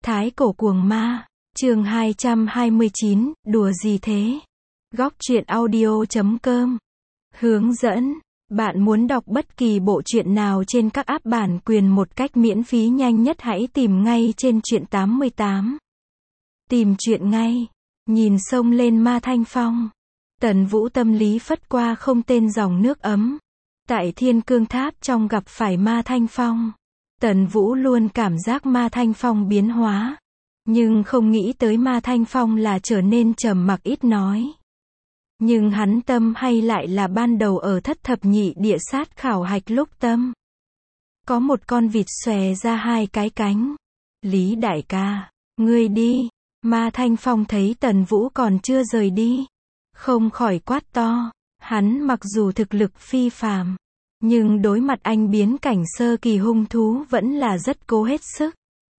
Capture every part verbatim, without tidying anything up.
Thái cổ cuồng ma, chương hai trăm hai mươi chín, đùa gì thế? Góc truyện audio chấm com. Hướng dẫn, bạn muốn đọc bất kỳ bộ truyện nào trên các app bản quyền một cách miễn phí nhanh nhất hãy tìm ngay trên truyện tám mươi tám. Tìm truyện ngay, nhìn sông lên ma thanh phong. Tần Vũ tâm lý phất qua không tên dòng nước ấm. Tại Thiên Cương Tháp trong gặp phải ma thanh phong. Tần Vũ luôn cảm giác ma thanh phong biến hóa. Nhưng không nghĩ tới ma thanh phong là trở nên trầm mặc ít nói. Nhưng hắn tâm hay lại là ban đầu ở thất thập nhị địa sát khảo hạch lúc tâm. Có một con vịt xòe ra hai cái cánh. Lý đại ca, ngươi đi. Ma thanh phong thấy Tần Vũ còn chưa rời đi. Không khỏi quát to. Hắn mặc dù thực lực phi phàm. Nhưng đối mặt anh biến cảnh sơ kỳ hung thú vẫn là rất cố hết sức.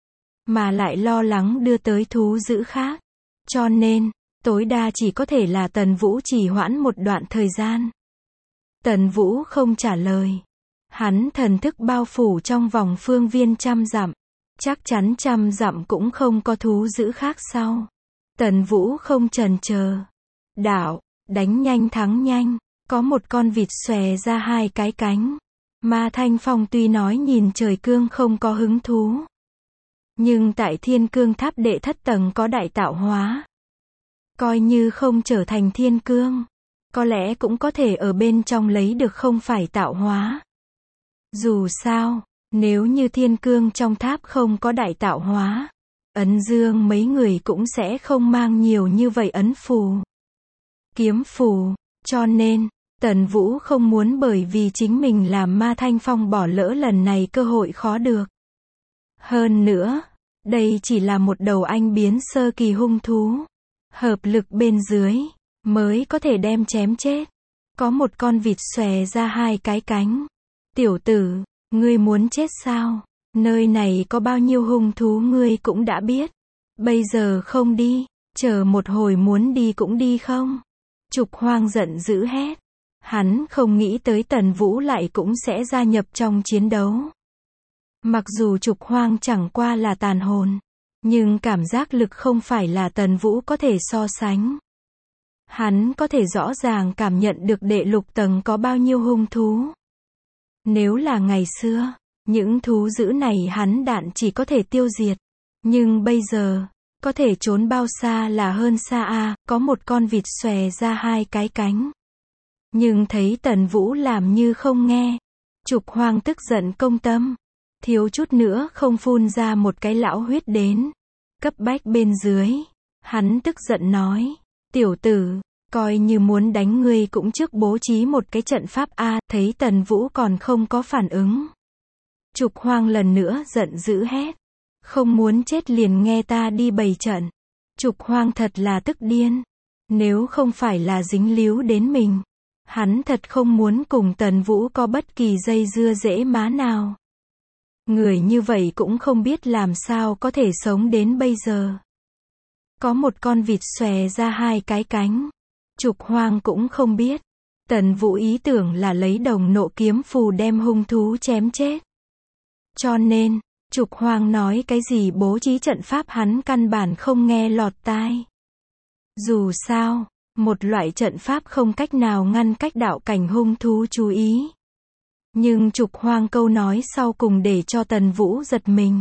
Mà lại lo lắng đưa tới thú dữ khác. Cho nên, tối đa chỉ có thể là Tần Vũ trì hoãn một đoạn thời gian. Tần Vũ không trả lời. Hắn thần thức bao phủ trong vòng phương viên trăm dặm. Chắc chắn trăm dặm cũng không có thú dữ khác sau. Tần Vũ không chần chờ. Đạo, đánh nhanh thắng nhanh. Có một con vịt xòe ra hai cái cánh. Ma thanh phong tuy nói nhìn trời cương không có hứng thú. Nhưng tại Thiên Cương Tháp đệ thất tầng có đại tạo hóa. Coi như không trở thành thiên cương. Có lẽ cũng có thể ở bên trong lấy được không phải tạo hóa. Dù sao, nếu như thiên cương trong tháp không có đại tạo hóa. Ấn dương mấy người cũng sẽ không mang nhiều như vậy ấn phù. Kiếm phù, cho nên. Tần Vũ không muốn bởi vì chính mình làm ma thanh phong bỏ lỡ lần này cơ hội khó được. Hơn nữa, đây chỉ là một đầu anh biến sơ kỳ hung thú. Hợp lực bên dưới, mới có thể đem chém chết. Có một con vịt xòe ra hai cái cánh. Tiểu tử, ngươi muốn chết sao? Nơi này có bao nhiêu hung thú ngươi cũng đã biết. Bây giờ không đi, chờ một hồi muốn đi cũng đi không? Trục Hoang giận dữ hét. Hắn không nghĩ tới Tần Vũ lại cũng sẽ gia nhập trong chiến đấu. Mặc dù Trục Hoang chẳng qua là tàn hồn, nhưng cảm giác lực không phải là Tần Vũ có thể so sánh. Hắn có thể rõ ràng cảm nhận được đệ lục tầng có bao nhiêu hung thú. Nếu là ngày xưa, những thú dữ này hắn đạn chỉ có thể tiêu diệt. Nhưng bây giờ, có thể trốn bao xa là hơn xa a, có một con vịt xòe ra hai cái cánh. Nhưng thấy Tần Vũ làm như không nghe. Trục Hoang tức giận công tâm. Thiếu chút nữa không phun ra một cái lão huyết đến. Cấp bách bên dưới. Hắn tức giận nói. Tiểu tử, coi như muốn đánh ngươi cũng trước bố trí một cái trận pháp a. Thấy Tần Vũ còn không có phản ứng. Trục Hoang lần nữa giận dữ hét. Không muốn chết liền nghe ta đi bày trận. Trục Hoang thật là tức điên. Nếu không phải là dính líu đến mình. Hắn thật không muốn cùng Tần Vũ có bất kỳ dây dưa dễ má nào. Người như vậy cũng không biết làm sao có thể sống đến bây giờ. Có một con vịt xòe ra hai cái cánh. Trục Hoang cũng không biết. Tần Vũ ý tưởng là lấy đồng nộ kiếm phù đem hung thú chém chết. Cho nên, Trục Hoang nói cái gì bố trí trận pháp hắn căn bản không nghe lọt tai. Dù sao, một loại trận pháp không cách nào ngăn cách đạo cảnh hung thú chú ý. Nhưng Trục Hoang câu nói sau cùng để cho Tần Vũ giật mình.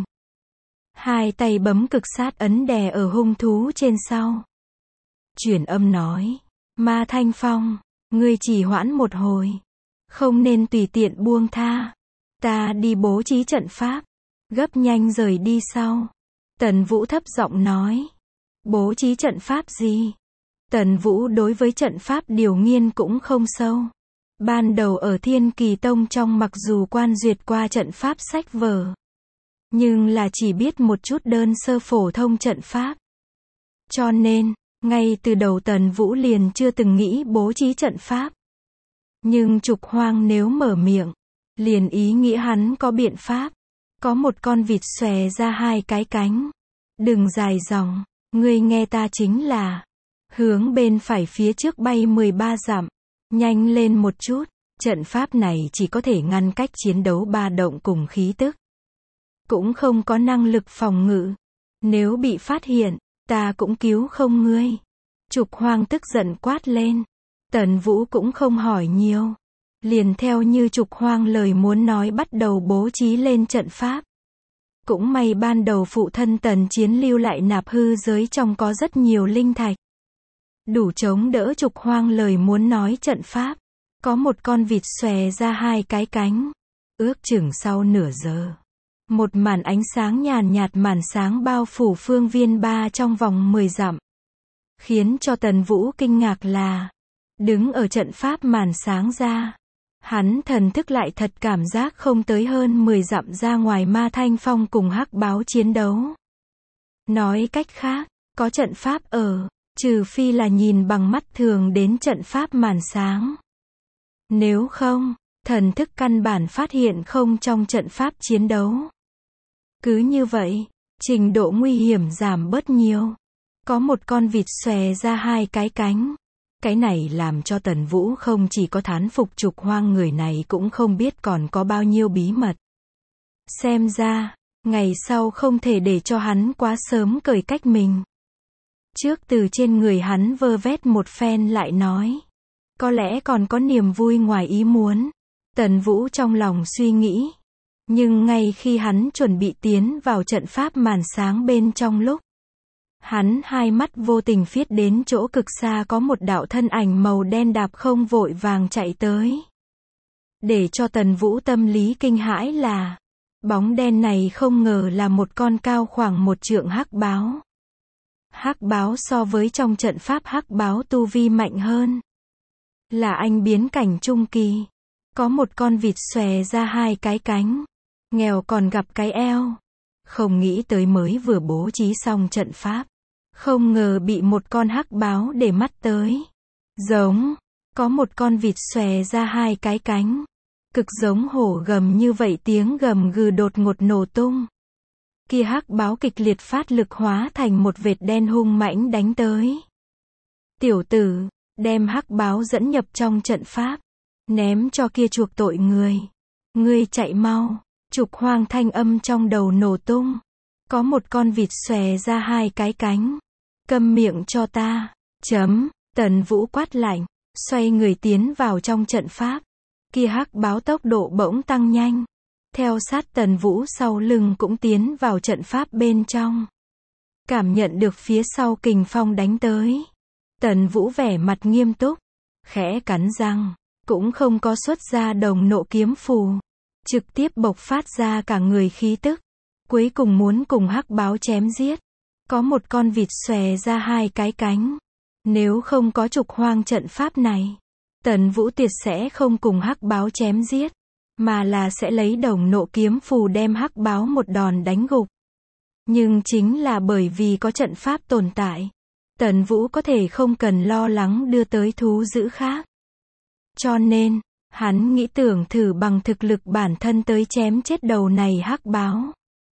Hai tay bấm cực sát ấn đè ở hung thú trên sau. Chuyển âm nói. Ma thanh phong, ngươi chỉ hoãn một hồi. Không nên tùy tiện buông tha. Ta đi bố trí trận pháp. Gấp nhanh rời đi sau. Tần Vũ thấp giọng nói. Bố trí trận pháp gì? Tần Vũ đối với trận pháp điều nghiên cũng không sâu. Ban đầu ở Thiên Kỳ Tông trong mặc dù quan duyệt qua trận pháp sách vở. Nhưng là chỉ biết một chút đơn sơ phổ thông trận pháp. Cho nên, ngay từ đầu Tần Vũ liền chưa từng nghĩ bố trí trận pháp. Nhưng Trục Hoang nếu mở miệng, liền ý nghĩa hắn có biện pháp. Có một con vịt xòe ra hai cái cánh. Đừng dài dòng, ngươi nghe ta chính là. Hướng bên phải phía trước bay mười ba dặm. Nhanh lên một chút. Trận pháp này chỉ có thể ngăn cách chiến đấu ba động cùng khí tức. Cũng không có năng lực phòng ngự. Nếu bị phát hiện, ta cũng cứu không ngươi. Trục Hoang tức giận quát lên. Tần Vũ cũng không hỏi nhiều. Liền theo như Trục Hoang lời muốn nói bắt đầu bố trí lên trận pháp. Cũng may ban đầu phụ thân Tần Chiến lưu lại nạp hư giới trong có rất nhiều linh thạch. Đủ chống đỡ Trục Hoang lời muốn nói trận pháp. Có một con vịt xòe ra hai cái cánh. Ước chừng sau nửa giờ. Một màn ánh sáng nhàn nhạt màn sáng bao phủ phương viên ba trong vòng mười dặm. Khiến cho Tần Vũ kinh ngạc là, đứng ở trận pháp màn sáng ra. Hắn thần thức lại thật cảm giác không tới hơn mười dặm ra ngoài Ma Thanh Phong cùng Hắc Báo chiến đấu. Nói cách khác, có trận pháp ở, trừ phi là nhìn bằng mắt thường đến trận pháp màn sáng. Nếu không, thần thức căn bản phát hiện không trong trận pháp chiến đấu. Cứ như vậy, trình độ nguy hiểm giảm bớt nhiều. Có một con vịt xòe ra hai cái cánh. Cái này làm cho Tần Vũ không chỉ có thán phục Trục Hoang người này cũng không biết còn có bao nhiêu bí mật. Xem ra, ngày sau không thể để cho hắn quá sớm cởi cách mình. Trước từ trên người hắn vơ vét một phen lại nói. Có lẽ còn có niềm vui ngoài ý muốn. Tần Vũ trong lòng suy nghĩ. Nhưng ngay khi hắn chuẩn bị tiến vào trận pháp màn sáng bên trong lúc. Hắn hai mắt vô tình phiết đến chỗ cực xa có một đạo thân ảnh màu đen đạp không vội vàng chạy tới. Để cho Tần Vũ tâm lý kinh hãi là, bóng đen này không ngờ là một con cao khoảng một trượng hắc báo. Hắc báo so với trong trận pháp hắc báo tu vi mạnh hơn. Là anh biến cảnh trung kỳ. Có một con vịt xòe ra hai cái cánh. Nghèo còn gặp cái eo. Không nghĩ tới mới vừa bố trí xong trận pháp. Không ngờ bị một con hắc báo để mắt tới. Giống. Có một con vịt xòe ra hai cái cánh. Cực giống hổ gầm như vậy tiếng gầm gừ đột ngột nổ tung. Kia hắc báo kịch liệt phát lực hóa thành một vệt đen hung mãnh đánh tới. Tiểu tử, đem hắc báo dẫn nhập trong trận pháp. Ném cho kia chuộc tội người. Ngươi chạy mau. Trục Hoang thanh âm trong đầu nổ tung. Có một con vịt xòe ra hai cái cánh. Câm miệng cho ta. Chấm. Tần Vũ quát lạnh. Xoay người tiến vào trong trận pháp. Kia hắc báo tốc độ bỗng tăng nhanh. Theo sát Tần Vũ sau lưng cũng tiến vào trận pháp bên trong. Cảm nhận được phía sau kình phong đánh tới. Tần Vũ vẻ mặt nghiêm túc. Khẽ cắn răng. Cũng không có xuất ra đồng nộ kiếm phù. Trực tiếp bộc phát ra cả người khí tức. Cuối cùng muốn cùng hắc báo chém giết. Có một con vịt xòe ra hai cái cánh. Nếu không có Trục Hoang trận pháp này, Tần Vũ tuyệt sẽ không cùng hắc báo chém giết. Mà là sẽ lấy đồng nộ kiếm phù đem hắc báo một đòn đánh gục. Nhưng chính là bởi vì có trận pháp tồn tại. Tần Vũ có thể không cần lo lắng đưa tới thú dữ khác. Cho nên, hắn nghĩ tưởng thử bằng thực lực bản thân tới chém chết đầu này hắc báo.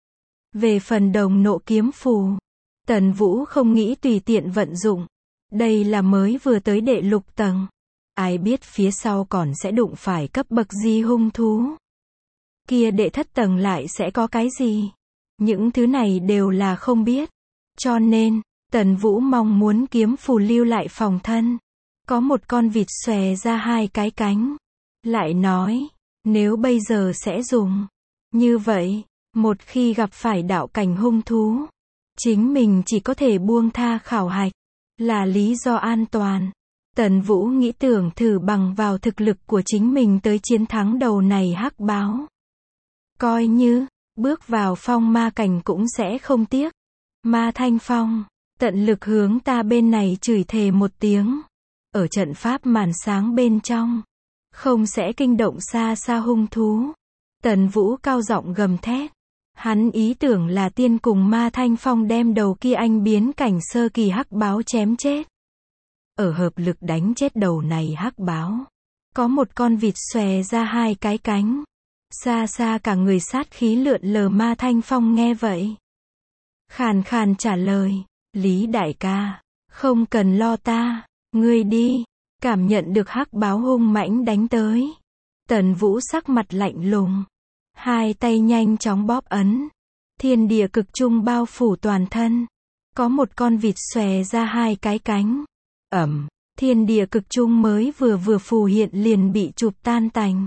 Về phần đồng nộ kiếm phù, Tần Vũ không nghĩ tùy tiện vận dụng. Đây là mới vừa tới đệ lục tầng. Ai biết phía sau còn sẽ đụng phải cấp bậc gì hung thú. Kia đệ thất tầng lại sẽ có cái gì? Những thứ này đều là không biết. Cho nên, Tần Vũ mong muốn kiếm phù lưu lại phòng thân. Có một con vịt xòe ra hai cái cánh. Lại nói, nếu bây giờ sẽ dùng. Như vậy, một khi gặp phải đạo cảnh hung thú, chính mình chỉ có thể buông tha khảo hạch. Là lý do an toàn. Tần Vũ nghĩ tưởng thử bằng vào thực lực của chính mình tới chiến thắng đầu này hắc báo. Coi như, bước vào phong ma cảnh cũng sẽ không tiếc. Ma Thanh Phong, tận lực hướng ta bên này chửi thề một tiếng. Ở trận pháp màn sáng bên trong, không sẽ kinh động xa xa hung thú. Tần Vũ cao giọng gầm thét. Hắn ý tưởng là tiên cùng Ma Thanh Phong đem đầu kia anh biến cảnh sơ kỳ hắc báo chém chết. Ở hợp lực đánh chết đầu này hắc báo. Có một con vịt xòe ra hai cái cánh. Xa xa cả người sát khí lượn lờ. Ma Thanh Phong nghe vậy. Khàn khàn trả lời. Lý đại ca, không cần lo ta, ngươi đi. Cảm nhận được hắc báo hung mãnh đánh tới. Tần Vũ sắc mặt lạnh lùng. Hai tay nhanh chóng bóp ấn. Thiên địa cực trung bao phủ toàn thân. Có một con vịt xòe ra hai cái cánh. Ầm, thiên địa cực trung mới vừa vừa phù hiện liền bị chụp tan tành.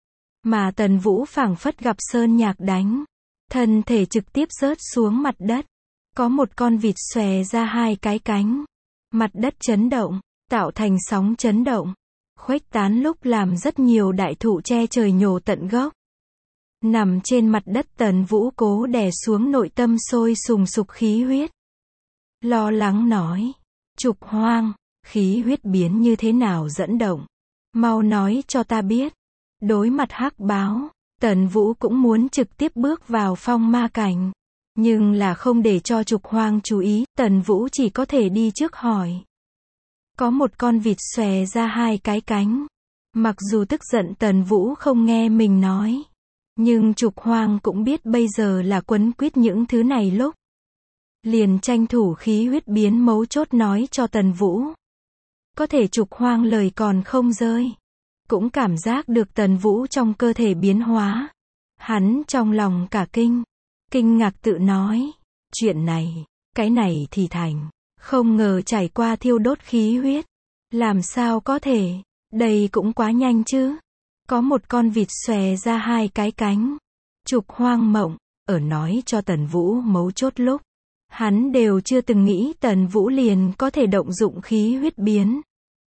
Mà Tần Vũ phảng phất gặp sơn nhạc đánh. Thân thể trực tiếp rớt xuống mặt đất. Có một con vịt xòe ra hai cái cánh. Mặt đất chấn động, tạo thành sóng chấn động. Khuếch tán lúc làm rất nhiều đại thụ che trời nhổ tận gốc. Nằm trên mặt đất Tần Vũ cố đè xuống nội tâm sôi sùng sục khí huyết. Lo lắng nói. Trục Hoang, khí huyết biến như thế nào dẫn động? Mau nói cho ta biết. Đối mặt hắc báo, Tần Vũ cũng muốn trực tiếp bước vào phong ma cảnh. Nhưng là không để cho Trục Hoang chú ý, Tần Vũ chỉ có thể đi trước hỏi. Có một con vịt xòe ra hai cái cánh. Mặc dù tức giận Tần Vũ không nghe mình nói. Nhưng Trục Hoang cũng biết bây giờ là quấn quýt những thứ này lúc. Liền tranh thủ khí huyết biến mấu chốt nói cho Tần Vũ. Có thể Trục Hoang lời còn không rơi. Cũng cảm giác được Tần Vũ trong cơ thể biến hóa. Hắn trong lòng cả kinh. Kinh ngạc tự nói. Chuyện này, cái này thì thành. Không ngờ trải qua thiêu đốt khí huyết. Làm sao có thể, đây cũng quá nhanh chứ. Có một con vịt xòe ra hai cái cánh. Trục Hoang mộng, ở nói cho Tần Vũ mấu chốt lúc. Hắn đều chưa từng nghĩ Tần Vũ liền có thể động dụng khí huyết biến.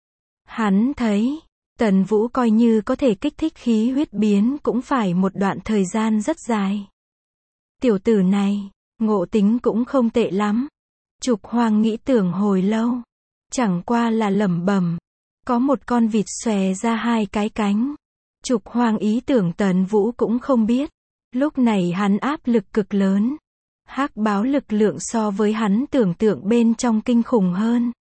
Hắn thấy, Tần Vũ coi như có thể kích thích khí huyết biến cũng phải một đoạn thời gian rất dài. Tiểu tử này, ngộ tính cũng không tệ lắm. Trục Hoang nghĩ tưởng hồi lâu. Chẳng qua là lẩm bẩm. Có một con vịt xòe ra hai cái cánh. Trục Hoang ý tưởng Tần Vũ cũng không biết. Lúc này hắn áp lực cực lớn. Hắc báo lực lượng so với hắn tưởng tượng bên trong kinh khủng hơn.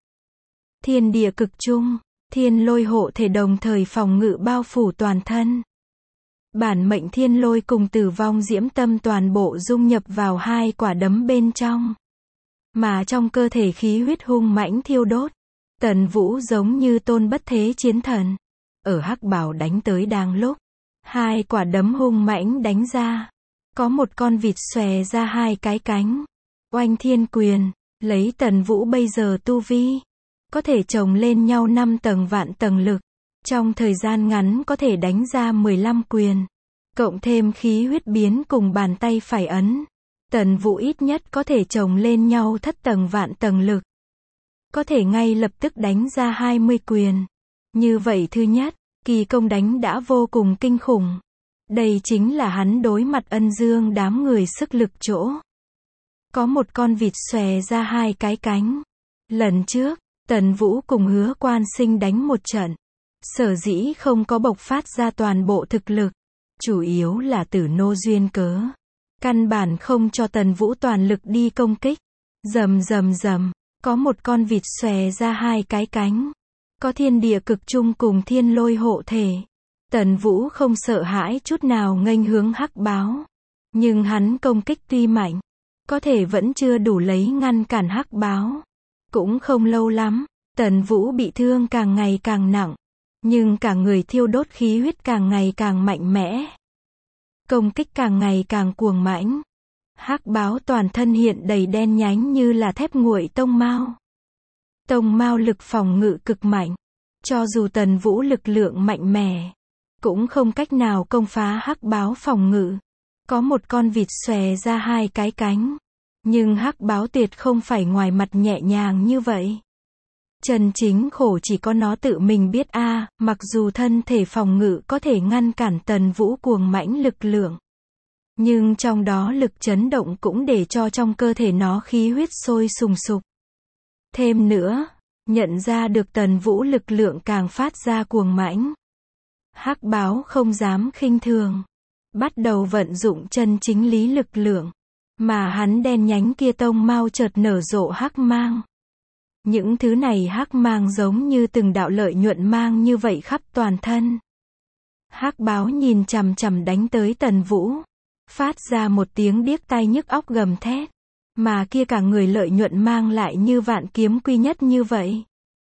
Thiên địa cực trung, thiên lôi hộ thể đồng thời phòng ngự bao phủ toàn thân. Bản mệnh thiên lôi cùng tử vong diễm tâm toàn bộ dung nhập vào hai quả đấm bên trong. Mà trong cơ thể khí huyết hung mãnh thiêu đốt. Tần Vũ giống như tôn bất thế chiến thần. Ở hắc bào đánh tới đang lúc. Hai quả đấm hung mãnh đánh ra. Có một con vịt xòe ra hai cái cánh. Oanh thiên quyền, lấy Tần Vũ bây giờ tu vi. Có thể chồng lên nhau năm tầng vạn tầng lực. Trong thời gian ngắn có thể đánh ra mười lăm quyền. Cộng thêm khí huyết biến cùng bàn tay phải ấn. Tần Vũ ít nhất có thể chồng lên nhau thất tầng vạn tầng lực. Có thể ngay lập tức đánh ra hai mươi quyền. Như vậy thứ nhất, kỳ công đánh đã vô cùng kinh khủng. Đây chính là hắn đối mặt Ân Dương đám người sức lực chỗ. Có một con vịt xòe ra hai cái cánh. Lần trước, Tần Vũ cùng Hứa Quan Sinh đánh một trận. Sở dĩ không có bộc phát ra toàn bộ thực lực. Chủ yếu là tử nô duyên cớ. Căn bản không cho Tần Vũ toàn lực đi công kích. Rầm rầm rầm, có một con vịt xòe ra hai cái cánh. Có thiên địa cực trung cùng thiên lôi hộ thể. Tần Vũ không sợ hãi chút nào nghênh hướng hắc báo. Nhưng hắn công kích tuy mạnh, có thể vẫn chưa đủ lấy ngăn cản hắc báo. Cũng không lâu lắm, Tần Vũ bị thương càng ngày càng nặng. Nhưng cả người thiêu đốt khí huyết càng ngày càng mạnh mẽ. Công kích càng ngày càng cuồng mãnh. Hắc báo toàn thân hiện đầy đen nhánh như là thép nguội tông mao. Tông mao lực phòng ngự cực mạnh. Cho dù Tần Vũ lực lượng mạnh mẽ, cũng không cách nào công phá hắc báo phòng ngự. Có một con vịt xòe ra hai cái cánh. Nhưng hắc báo tuyệt không phải ngoài mặt nhẹ nhàng như vậy. Chân chính khổ chỉ có nó tự mình biết a, à, mặc dù thân thể phòng ngự có thể ngăn cản Tần Vũ cuồng mãnh lực lượng. Nhưng trong đó lực chấn động cũng để cho trong cơ thể nó khí huyết sôi sùng sục. Thêm nữa, nhận ra được Tần Vũ lực lượng càng phát ra cuồng mãnh. Hắc báo không dám khinh thường. Bắt đầu vận dụng chân chính lý lực lượng. Mà hắn đen nhánh kia tông mau chợt nở rộ hắc mang. Những thứ này hắc mang giống như từng đạo lợi nhuận mang như vậy khắp toàn thân. Hắc báo nhìn chằm chằm đánh tới Tần Vũ. Phát ra một tiếng điếc tai nhức óc gầm thét. Mà kia cả người lợi nhuận mang lại như vạn kiếm quy nhất như vậy.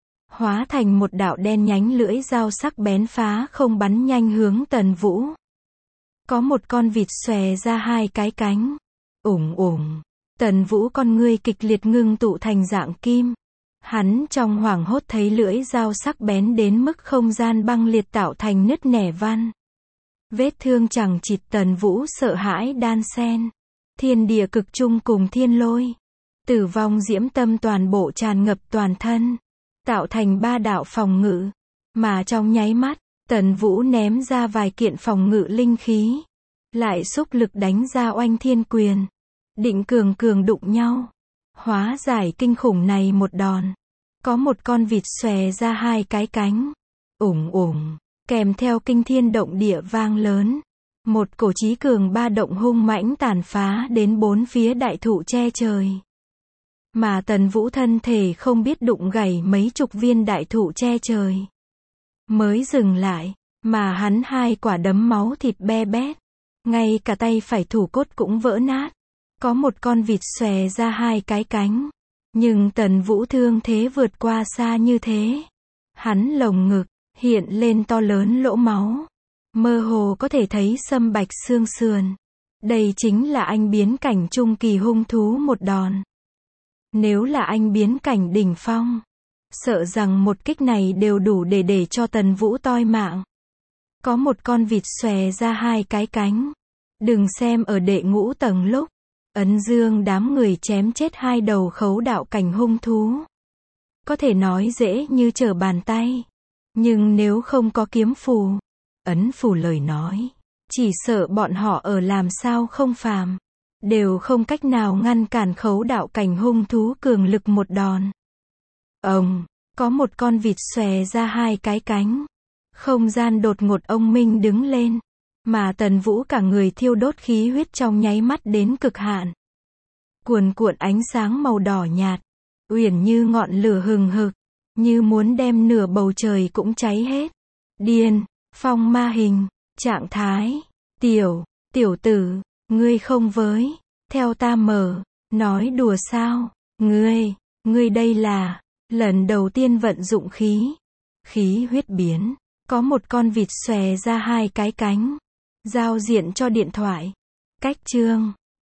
Hóa thành một đạo đen nhánh lưỡi dao sắc bén phá không bắn nhanh hướng Tần Vũ. Có một con vịt xòe ra hai cái cánh. Ủng ủng. Tần Vũ con ngươi kịch liệt ngưng tụ thành dạng kim. Hắn trong hoảng hốt thấy lưỡi dao sắc bén đến mức không gian băng liệt tạo thành nứt nẻ văn. Vết thương chẳng chịt, Tần Vũ sợ hãi đan xen. Thiên địa cực trung cùng thiên lôi. Tử vong diễm tâm toàn bộ tràn ngập toàn thân. Tạo thành ba đạo phòng ngự. Mà trong nháy mắt, Tần Vũ ném ra vài kiện phòng ngự linh khí. Lại xúc lực đánh ra oanh thiên quyền. Định cường cường đụng nhau. Hóa giải kinh khủng này một đòn. Có một con vịt xòe ra hai cái cánh. Ủng ủng. Kèm theo kinh thiên động địa vang lớn. Một cổ chí cường ba động hung mãnh tàn phá đến bốn phía đại thụ che trời. Mà Tần Vũ thân thể không biết đụng gãy mấy chục viên đại thụ che trời. Mới dừng lại, mà hắn hai quả đấm máu thịt be bét. Ngay cả tay phải thủ cốt cũng vỡ nát. Có một con vịt xòe ra hai cái cánh. Nhưng Tần Vũ thương thế vượt qua xa như thế. Hắn lồng ngực, hiện lên to lớn lỗ máu. Mơ hồ có thể thấy sâm bạch xương sườn. Đây chính là anh biến cảnh trung kỳ hung thú một đòn. Nếu là anh biến cảnh đỉnh phong, sợ rằng một kích này đều đủ để để cho Tần Vũ toi mạng. Có một con vịt xòe ra hai cái cánh. Đừng xem ở đệ ngũ tầng lúc Ấn Dương đám người chém chết hai đầu khấu đạo cảnh hung thú. Có thể nói dễ như trở bàn tay. Nhưng nếu không có kiếm phù, ấn phù lời nói, chỉ sợ bọn họ ở làm sao không phàm. Đều không cách nào ngăn cản khấu đạo cảnh hung thú cường lực một đòn. Ông, có một con vịt xòe ra hai cái cánh. Không gian đột ngột ông minh đứng lên. Mà Tần Vũ cả người thiêu đốt khí huyết trong nháy mắt đến cực hạn. Cuồn cuộn ánh sáng màu đỏ nhạt. Uyển như ngọn lửa hừng hực. Như muốn đem nửa bầu trời cũng cháy hết. Điên, phong ma hình, trạng thái. Tiểu, tiểu tử, ngươi không với. Theo ta mở, nói đùa sao. Ngươi, ngươi đây là, lần đầu tiên vận dụng khí. Khí huyết biến. Có một con vịt xòe ra hai cái cánh. Giao diện cho điện thoại. Cách chương